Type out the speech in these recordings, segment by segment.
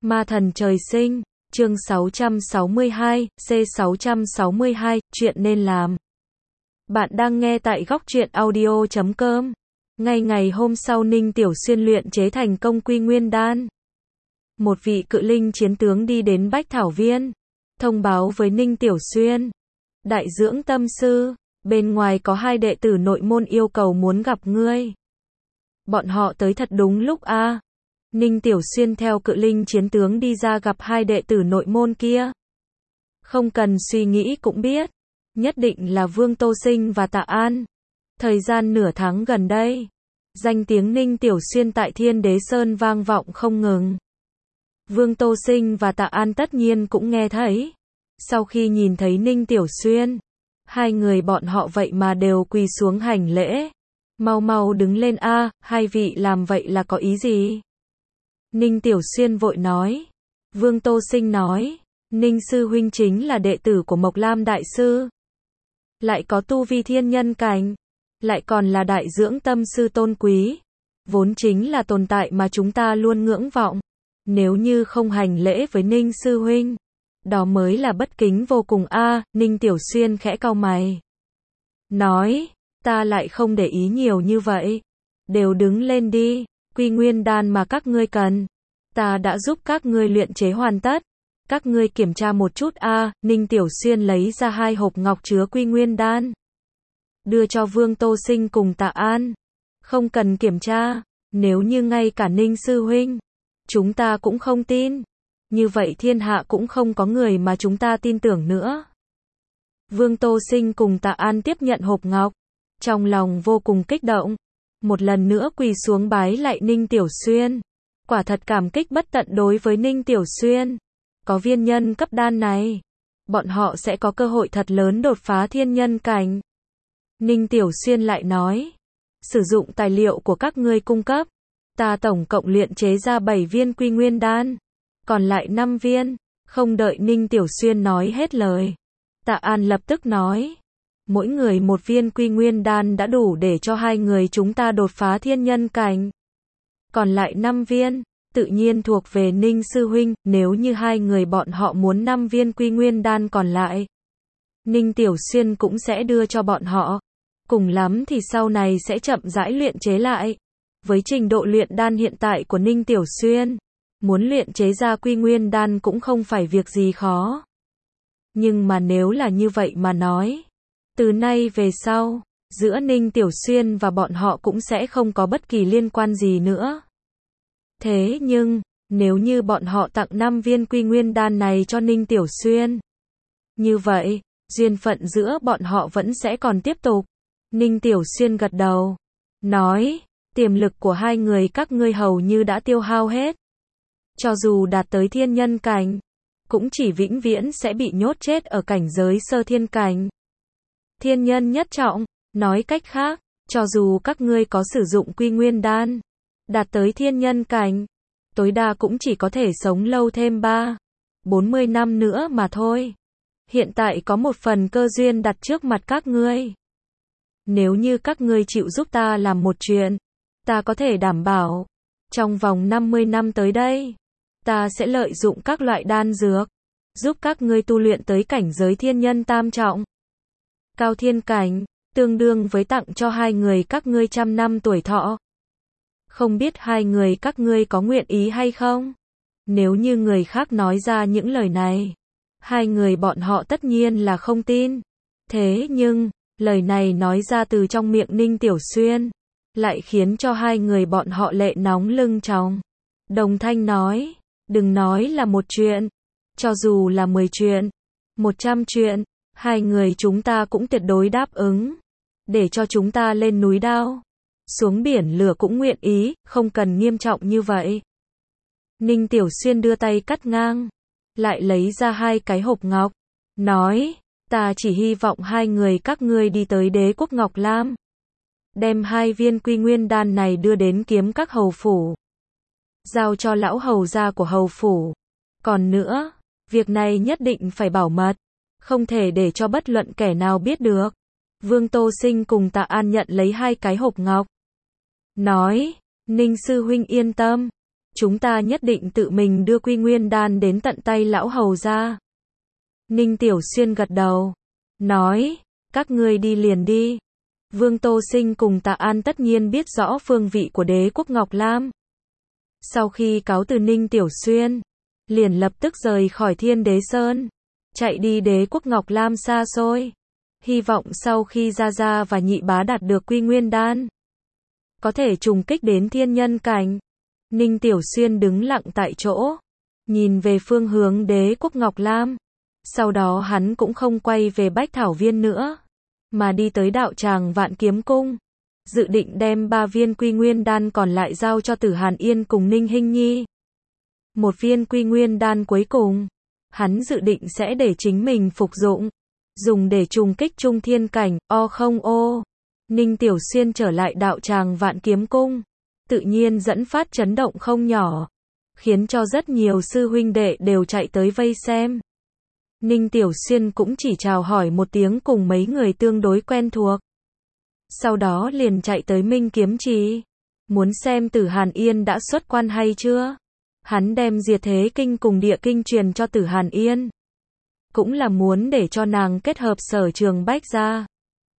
Ma thần trời sinh, chương 662, C662, chuyện nên làm. Bạn đang nghe tại góc truyện audio.com. Ngay ngày hôm sau Ninh Tiểu Xuyên luyện chế thành công Quy Nguyên Đan. Một vị cự linh chiến tướng đi đến Bách Thảo Viên, thông báo với Ninh Tiểu Xuyên. Đại dưỡng tâm sư, bên ngoài có hai đệ tử nội môn yêu cầu muốn gặp ngươi. Bọn họ tới thật đúng lúc a. Ninh Tiểu Xuyên theo cự linh chiến tướng đi ra gặp hai đệ tử nội môn kia. Không cần suy nghĩ cũng biết, nhất định là Vương Tô Sinh và Tạ An. Thời gian nửa tháng gần đây, danh tiếng Ninh Tiểu Xuyên tại Thiên Đế Sơn vang vọng không ngừng. Vương Tô Sinh và Tạ An tất nhiên cũng nghe thấy. Sau khi nhìn thấy Ninh Tiểu Xuyên, hai người bọn họ vậy mà đều quỳ xuống hành lễ. Mau mau đứng lên a, hai vị làm vậy là có ý gì? Ninh Tiểu Xuyên vội nói. Vương Tô Sinh nói, Ninh sư huynh chính là đệ tử của Mộc Lam đại sư, lại có tu vi thiên nhân cảnh, lại còn là đại dưỡng tâm sư tôn quý, vốn chính là tồn tại mà chúng ta luôn ngưỡng vọng. Nếu như không hành lễ với Ninh sư huynh, đó mới là bất kính vô cùng a. Ninh Tiểu Xuyên khẽ cau mày, nói, ta lại không để ý nhiều như vậy. Đều đứng lên đi, Quy Nguyên Đan mà các ngươi cần, ta đã giúp các ngươi luyện chế hoàn tất. Các ngươi kiểm tra một chút a. Ninh Tiểu Xuyên lấy ra hai hộp ngọc chứa Quy Nguyên Đan, đưa cho Vương Tô Sinh cùng Tạ An. Không cần kiểm tra, nếu như ngay cả Ninh sư huynh chúng ta cũng không tin, như vậy thiên hạ cũng không có người mà chúng ta tin tưởng nữa. Vương Tô Sinh cùng Tạ An tiếp nhận hộp ngọc, trong lòng vô cùng kích động, một lần nữa quỳ xuống bái lại Ninh Tiểu Xuyên. Quả thật cảm kích bất tận đối với Ninh Tiểu Xuyên. Có viên nhân cấp đan này, bọn họ sẽ có cơ hội thật lớn đột phá thiên nhân cảnh. Ninh Tiểu Xuyên lại nói, sử dụng tài liệu của các ngươi cung cấp, ta tổng cộng luyện chế ra 7 viên Quy Nguyên Đan, còn lại 5 viên. Không đợi Ninh Tiểu Xuyên nói hết lời, Tạ An lập tức nói, mỗi người một viên Quy Nguyên Đan đã đủ để cho hai người chúng ta đột phá thiên nhân cảnh. Còn lại 5 viên, tự nhiên thuộc về Ninh sư huynh. Nếu như hai người bọn họ muốn 5 viên Quy Nguyên Đan còn lại, Ninh Tiểu Xuyên cũng sẽ đưa cho bọn họ. Cùng lắm thì sau này sẽ chậm rãi luyện chế lại. Với trình độ luyện đan hiện tại của Ninh Tiểu Xuyên, muốn luyện chế ra Quy Nguyên Đan cũng không phải việc gì khó. Nhưng mà nếu là như vậy mà nói, từ nay về sau, giữa Ninh Tiểu Xuyên và bọn họ cũng sẽ không có bất kỳ liên quan gì nữa. Thế nhưng, nếu như bọn họ tặng 5 viên Quy Nguyên Đan này cho Ninh Tiểu Xuyên, như vậy, duyên phận giữa bọn họ vẫn sẽ còn tiếp tục. Ninh Tiểu Xuyên gật đầu, nói, tiềm lực của hai người các ngươi hầu như đã tiêu hao hết. Cho dù đạt tới thiên nhân cảnh, cũng chỉ vĩnh viễn sẽ bị nhốt chết ở cảnh giới sơ thiên cảnh. Thiên nhân nhất trọng, nói cách khác, cho dù các ngươi có sử dụng Quy Nguyên Đan, đạt tới thiên nhân cảnh, tối đa cũng chỉ có thể sống lâu thêm 40 năm nữa mà thôi. Hiện tại có một phần cơ duyên đặt trước mặt các ngươi. Nếu như các ngươi chịu giúp ta làm một chuyện, ta có thể đảm bảo, trong vòng 50 năm tới đây, ta sẽ lợi dụng các loại đan dược, giúp các ngươi tu luyện tới cảnh giới thiên nhân tam trọng. Cao thiên cảnh, tương đương với tặng cho hai người các ngươi 100 năm tuổi thọ. Không biết hai người các ngươi có nguyện ý hay không? Nếu như người khác nói ra những lời này, hai người bọn họ tất nhiên là không tin. Thế nhưng, lời này nói ra từ trong miệng Ninh Tiểu Xuyên, lại khiến cho hai người bọn họ lệ nóng lưng tròng. Đồng thanh nói, đừng nói là một chuyện, cho dù là 10 chuyện, 100 chuyện, hai người chúng ta cũng tuyệt đối đáp ứng. Để cho chúng ta lên núi đao, xuống biển lửa cũng nguyện ý, không cần nghiêm trọng như vậy. Ninh Tiểu Xuyên đưa tay cắt ngang, lại lấy ra hai cái hộp ngọc, nói, ta chỉ hy vọng hai người các ngươi đi tới Đế quốc Ngọc Lam, đem 2 viên Quy Nguyên Đan này đưa đến Kiếm Các hầu phủ, giao cho lão hầu gia của hầu phủ. Còn nữa, việc này nhất định phải bảo mật, không thể để cho bất luận kẻ nào biết được. Vương Tô Sinh cùng Tạ An nhận lấy hai cái hộp ngọc, nói, Ninh sư huynh yên tâm, chúng ta nhất định tự mình đưa Quy Nguyên Đan đến tận tay lão hầu gia. Ninh Tiểu Xuyên gật đầu, nói, các ngươi đi liền đi. Vương Tô Sinh cùng Tạ An tất nhiên biết rõ phương vị của đế quốc Ngọc Lam. Sau khi cáo từ Ninh Tiểu Xuyên, liền lập tức rời khỏi Thiên Đế Sơn, chạy đi đế quốc Ngọc Lam xa xôi. Hy vọng sau khi Gia Gia và Nhị Bá đạt được Quy Nguyên Đan, có thể trùng kích đến thiên nhân cảnh. Ninh Tiểu Xuyên đứng lặng tại chỗ, nhìn về phương hướng đế quốc Ngọc Lam. Sau đó hắn cũng không quay về Bách Thảo Viên nữa, mà đi tới đạo tràng Vạn Kiếm Cung, dự định đem 3 viên Quy Nguyên Đan còn lại giao cho Tử Hàn Yên cùng Ninh Hinh Nhi. Một viên Quy Nguyên Đan cuối cùng, hắn dự định sẽ để chính mình phục dụng, dùng để trùng kích trung thiên cảnh. Ninh Tiểu Xuyên trở lại đạo tràng Vạn Kiếm Cung, tự nhiên dẫn phát chấn động không nhỏ, khiến cho rất nhiều sư huynh đệ đều chạy tới vây xem. Ninh Tiểu Xuyên cũng chỉ chào hỏi một tiếng cùng mấy người tương đối quen thuộc. Sau đó liền chạy tới Minh Kiếm Trì, muốn xem Tử Hàn Yên đã xuất quan hay chưa. Hắn đem Diệt Thế Kinh cùng Địa Kinh truyền cho Tử Hàn Yên, cũng là muốn để cho nàng kết hợp sở trường bách gia,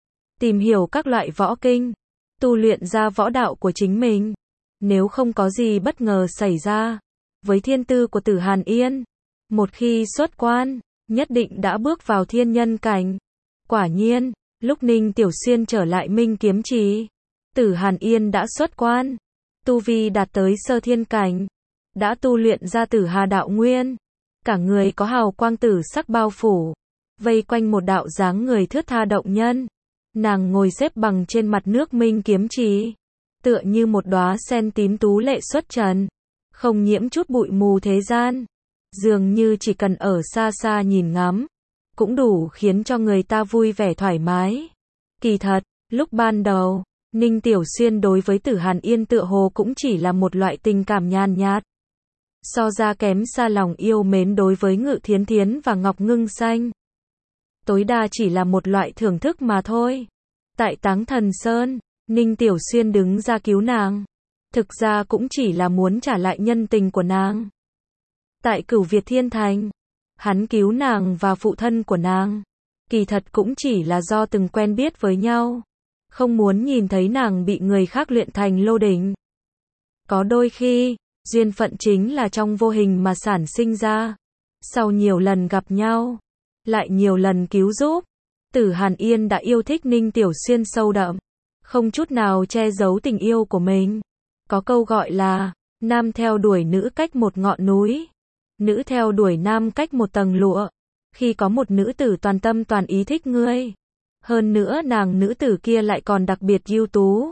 tìm hiểu các loại võ kinh, tu luyện ra võ đạo của chính mình. Nếu không có gì bất ngờ xảy ra, với thiên tư của Tử Hàn Yên, một khi xuất quan, nhất định đã bước vào thiên nhân cảnh. Quả nhiên, lúc Ninh Tiểu Xuyên trở lại Minh Kiếm Trì, Tử Hàn Yên đã xuất quan, tu vi đạt tới sơ thiên cảnh, đã tu luyện ra Tử Hà đạo nguyên, cả người có hào quang tử sắc bao phủ, vây quanh một đạo dáng người thướt tha động nhân. Nàng ngồi xếp bằng trên mặt nước Minh Kiếm Trì, tựa như một đóa sen tím tú lệ xuất trần, không nhiễm chút bụi mù thế gian, dường như chỉ cần ở xa xa nhìn ngắm, cũng đủ khiến cho người ta vui vẻ thoải mái. Kỳ thật, lúc ban đầu, Ninh Tiểu Xuyên đối với Tử Hàn Yên tựa hồ cũng chỉ là một loại tình cảm nhàn nhạt, so ra kém xa lòng yêu mến đối với Ngự Thiến Thiến và Ngọc Ngưng Xanh. Tối đa chỉ là một loại thưởng thức mà thôi. Tại Táng Thần Sơn, Ninh Tiểu Xuyên đứng ra cứu nàng, thực ra cũng chỉ là muốn trả lại nhân tình của nàng. Tại Cửu Việt Thiên Thành, hắn cứu nàng và phụ thân của nàng, kỳ thật cũng chỉ là do từng quen biết với nhau, không muốn nhìn thấy nàng bị người khác luyện thành lô đỉnh. Có đôi khi, duyên phận chính là trong vô hình mà sản sinh ra. Sau nhiều lần gặp nhau, lại nhiều lần cứu giúp, Tử Hàn Yên đã yêu thích Ninh Tiểu Xuyên sâu đậm, không chút nào che giấu tình yêu của mình. Có câu gọi là, nam theo đuổi nữ cách một ngọn núi, nữ theo đuổi nam cách một tầng lụa. Khi có một nữ tử toàn tâm toàn ý thích ngươi, hơn nữa nàng nữ tử kia lại còn đặc biệt ưu tú,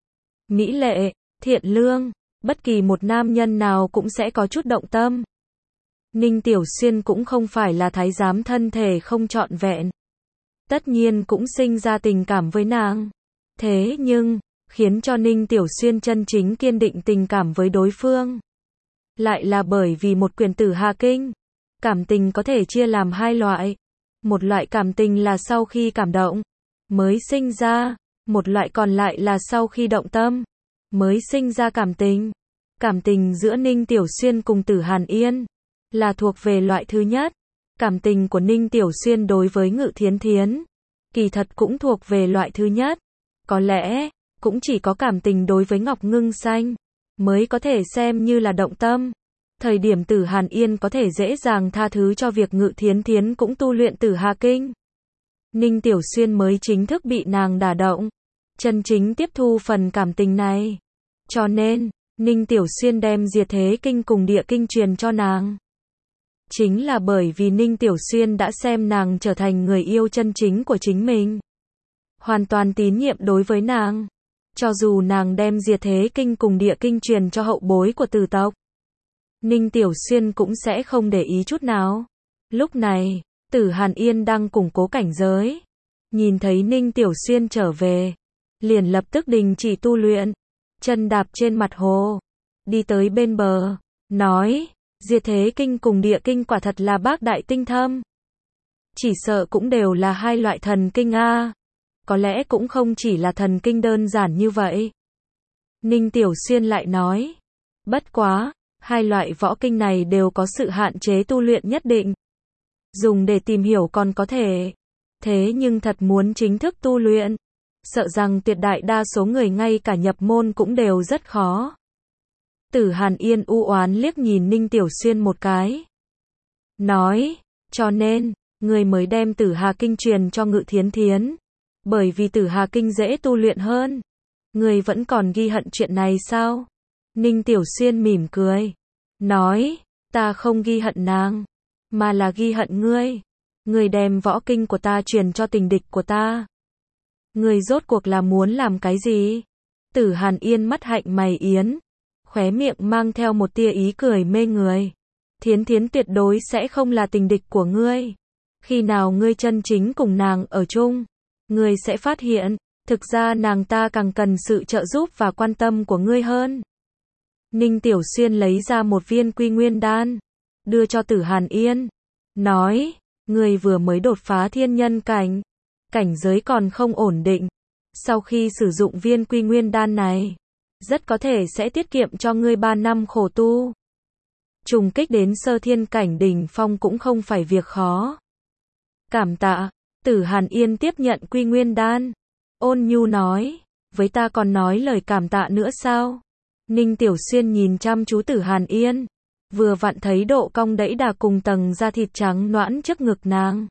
mỹ lệ, thiện lương, bất kỳ một nam nhân nào cũng sẽ có chút động tâm. Ninh Tiểu Xuyên cũng không phải là thái giám thân thể không trọn vẹn, tất nhiên cũng sinh ra tình cảm với nàng. Thế nhưng, khiến cho Ninh Tiểu Xuyên chân chính kiên định tình cảm với đối phương, lại là bởi vì một quyển Tử Hà Kinh. Cảm tình có thể chia làm hai loại. Một loại cảm tình là sau khi cảm động mới sinh ra, một loại còn lại là sau khi động tâm mới sinh ra cảm tình. Cảm tình giữa Ninh Tiểu Xuyên cùng Tử Hàn Yên là thuộc về loại thứ nhất. Cảm tình của Ninh Tiểu Xuyên đối với Ngự Thiến Thiến, kỳ thật cũng thuộc về loại thứ nhất. Có lẽ, cũng chỉ có cảm tình đối với Ngọc Ngưng Xanh mới có thể xem như là động tâm. Thời điểm Tử Hàn Yên có thể dễ dàng tha thứ cho việc Ngự Thiến Thiến cũng tu luyện Tử Hà Kinh, Ninh Tiểu Xuyên mới chính thức bị nàng đả động, chân chính tiếp thu phần cảm tình này. Cho nên, Ninh Tiểu Xuyên đem Diệt Thế Kinh cùng Địa Kinh truyền cho nàng. Chính là bởi vì Ninh Tiểu Xuyên đã xem nàng trở thành người yêu chân chính của chính mình, hoàn toàn tín nhiệm đối với nàng. Cho dù nàng đem Diệt Thế Kinh cùng Địa Kinh truyền cho hậu bối của Tử tộc, Ninh Tiểu Xuyên cũng sẽ không để ý chút nào. Lúc này, Tử Hàn Yên đang củng cố cảnh giới, nhìn thấy Ninh Tiểu Xuyên trở về, liền lập tức đình chỉ tu luyện, chân đạp trên mặt hồ, đi tới bên bờ, nói, Diệt Thế Kinh cùng Địa Kinh quả thật là bác đại tinh thâm. Chỉ sợ cũng đều là hai loại thần kinh a. Có lẽ cũng không chỉ là thần kinh đơn giản như vậy. Ninh Tiểu Xuyên lại nói, bất quá, Hai loại võ kinh này đều có sự hạn chế tu luyện nhất định. Dùng để tìm hiểu còn có thể. Thế nhưng thật muốn chính thức tu luyện, sợ rằng tuyệt đại đa số người ngay cả nhập môn cũng đều rất khó. Tử Hàn Yên u oán liếc nhìn Ninh Tiểu Xuyên một cái. Nói, cho nên, người mới đem Tử Hà Kinh truyền cho Ngự Thiến Thiến. Bởi vì Tử Hà Kinh dễ tu luyện hơn. Người vẫn còn ghi hận chuyện này sao? Ninh Tiểu Xuyên mỉm cười. Nói, ta không ghi hận nàng, mà là ghi hận ngươi. Ngươi đem võ kinh của ta truyền cho tình địch của ta. Ngươi rốt cuộc là muốn làm cái gì? Tử Hàn Yên mắt hạnh mày yến, khóe miệng mang theo một tia ý cười mê người. Thiến Thiến tuyệt đối sẽ không là tình địch của ngươi. Khi nào ngươi chân chính cùng nàng ở chung, ngươi sẽ phát hiện, thực ra nàng ta càng cần sự trợ giúp và quan tâm của ngươi hơn. Ninh Tiểu Xuyên lấy ra một viên Quy Nguyên đan, đưa cho Tử Hàn Yên, nói, ngươi vừa mới đột phá thiên nhân cảnh, cảnh giới còn không ổn định. Sau khi sử dụng viên Quy Nguyên đan này, rất có thể sẽ tiết kiệm cho ngươi 3 năm khổ tu. Trùng kích đến sơ thiên cảnh đỉnh phong cũng không phải việc khó. Cảm tạ. Tử Hàn Yên tiếp nhận Quy Nguyên đan, ôn nhu nói, với ta còn nói lời cảm tạ nữa sao? Ninh Tiểu Xuyên nhìn chăm chú Tử Hàn Yên, vừa vặn thấy độ cong đẫy đà cùng tầng da thịt trắng nõn trước ngực nàng.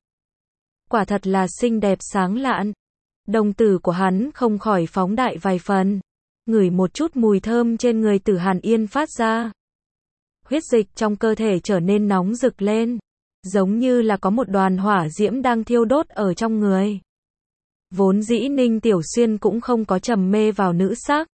Quả thật là xinh đẹp sáng lạn. Đồng tử của hắn không khỏi phóng đại vài phần, ngửi một chút mùi thơm trên người Tử Hàn Yên phát ra. Huyết dịch trong cơ thể trở nên nóng rực lên, giống như là có một đoàn hỏa diễm đang thiêu đốt ở trong người. Vốn dĩ Ninh Tiểu Xuyên cũng không có trầm mê vào nữ sắc.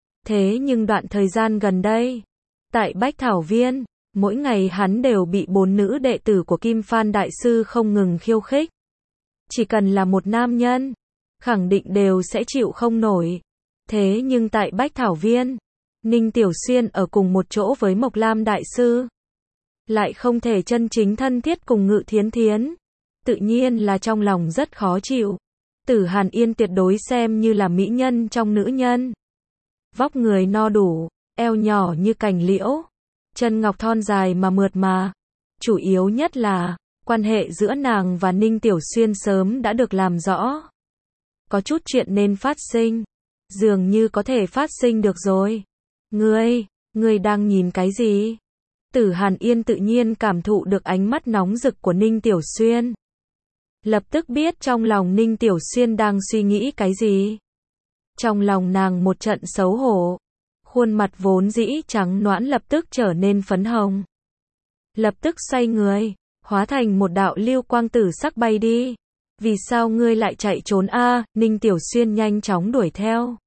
Thế nhưng đoạn thời gian gần đây, tại Bách Thảo Viên, mỗi ngày hắn đều bị 4 nữ đệ tử của Kim Phan Đại Sư không ngừng khiêu khích. Chỉ cần là một nam nhân, khẳng định đều sẽ chịu không nổi. Thế nhưng tại Bách Thảo Viên, Ninh Tiểu Xuyên ở cùng một chỗ với Mộc Lam Đại Sư, lại không thể chân chính thân thiết cùng Ngự Thiến Thiến. Tự nhiên là trong lòng rất khó chịu. Tử Hàn Yên tuyệt đối xem như là mỹ nhân trong nữ nhân. Vóc người no đủ, eo nhỏ như cành liễu, chân ngọc thon dài mà mượt mà. Chủ yếu nhất là, quan hệ giữa nàng và Ninh Tiểu Xuyên sớm đã được làm rõ. Có chút chuyện nên phát sinh, dường như có thể phát sinh được rồi. Ngươi đang nhìn cái gì? Tử Hàn Yên tự nhiên cảm thụ được ánh mắt nóng rực của Ninh Tiểu Xuyên. Lập tức biết trong lòng Ninh Tiểu Xuyên đang suy nghĩ cái gì. Trong lòng nàng một trận xấu hổ, khuôn mặt vốn dĩ trắng nõn lập tức trở nên phấn hồng. Lập tức xoay người, hóa thành một đạo lưu quang tử sắc bay đi. Vì sao ngươi lại chạy trốn a? Ninh Tiểu Xuyên nhanh chóng đuổi theo.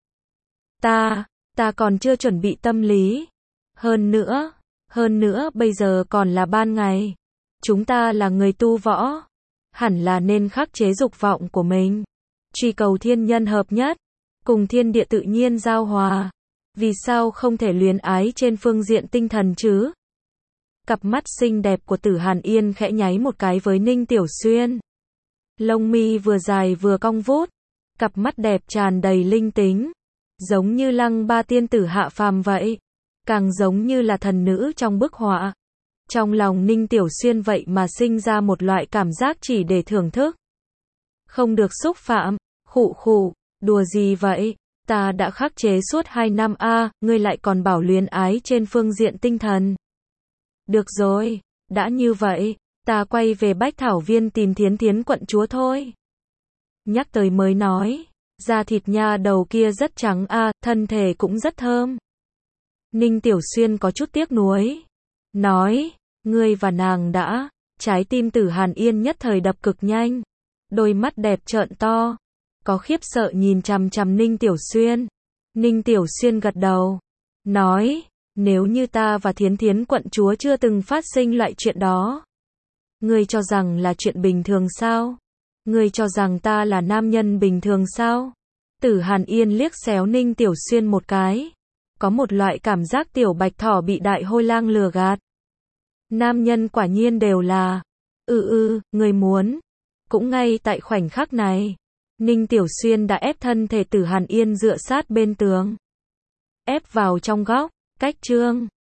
Ta còn chưa chuẩn bị tâm lý. Hơn nữa bây giờ còn là ban ngày. Chúng ta là người tu võ, hẳn là nên khắc chế dục vọng của mình, truy cầu thiên nhân hợp nhất, cùng thiên địa tự nhiên giao hòa. Vì sao không thể luyến ái trên phương diện tinh thần chứ? Cặp mắt xinh đẹp của Tử Hàn Yên khẽ nháy một cái với Ninh Tiểu Xuyên. Lông mi vừa dài vừa cong vút, cặp mắt đẹp tràn đầy linh tính, giống như Lăng Ba tiên tử hạ phàm vậy, càng giống như là thần nữ trong bức họa. Trong lòng Ninh Tiểu Xuyên vậy mà sinh ra một loại cảm giác chỉ để thưởng thức. Không được xúc phạm, khụ, đùa gì vậy? Ta đã khắc chế suốt 2 năm a, ngươi lại còn bảo luyến ái trên phương diện tinh thần. Được rồi, đã như vậy, ta quay về Bách Thảo Viên tìm Thiến Thiến quận chúa thôi. Nhắc tới mới nói, da thịt nha đầu kia rất trắng a, thân thể cũng rất thơm. Ninh Tiểu Xuyên có chút tiếc nuối, nói, ngươi và nàng đã. Trái tim Tử Hàn Yên nhất thời đập cực nhanh, đôi mắt đẹp trợn to, có khiếp sợ nhìn chằm chằm Ninh Tiểu Xuyên. Ninh Tiểu Xuyên gật đầu, nói, nếu như ta và Thiến Thiến quận chúa chưa từng phát sinh loại chuyện đó, ngươi cho rằng là chuyện bình thường sao? Ngươi cho rằng ta là nam nhân bình thường sao? Tử Hàn Yên liếc xéo Ninh Tiểu Xuyên một cái, có một loại cảm giác tiểu bạch thỏ bị đại hôi lang lừa gạt. Nam nhân quả nhiên đều là, người muốn. Cũng ngay tại khoảnh khắc này, Ninh Tiểu Xuyên đã ép thân thể Tử Hàn Yên dựa sát bên tường, ép vào trong góc, cách chương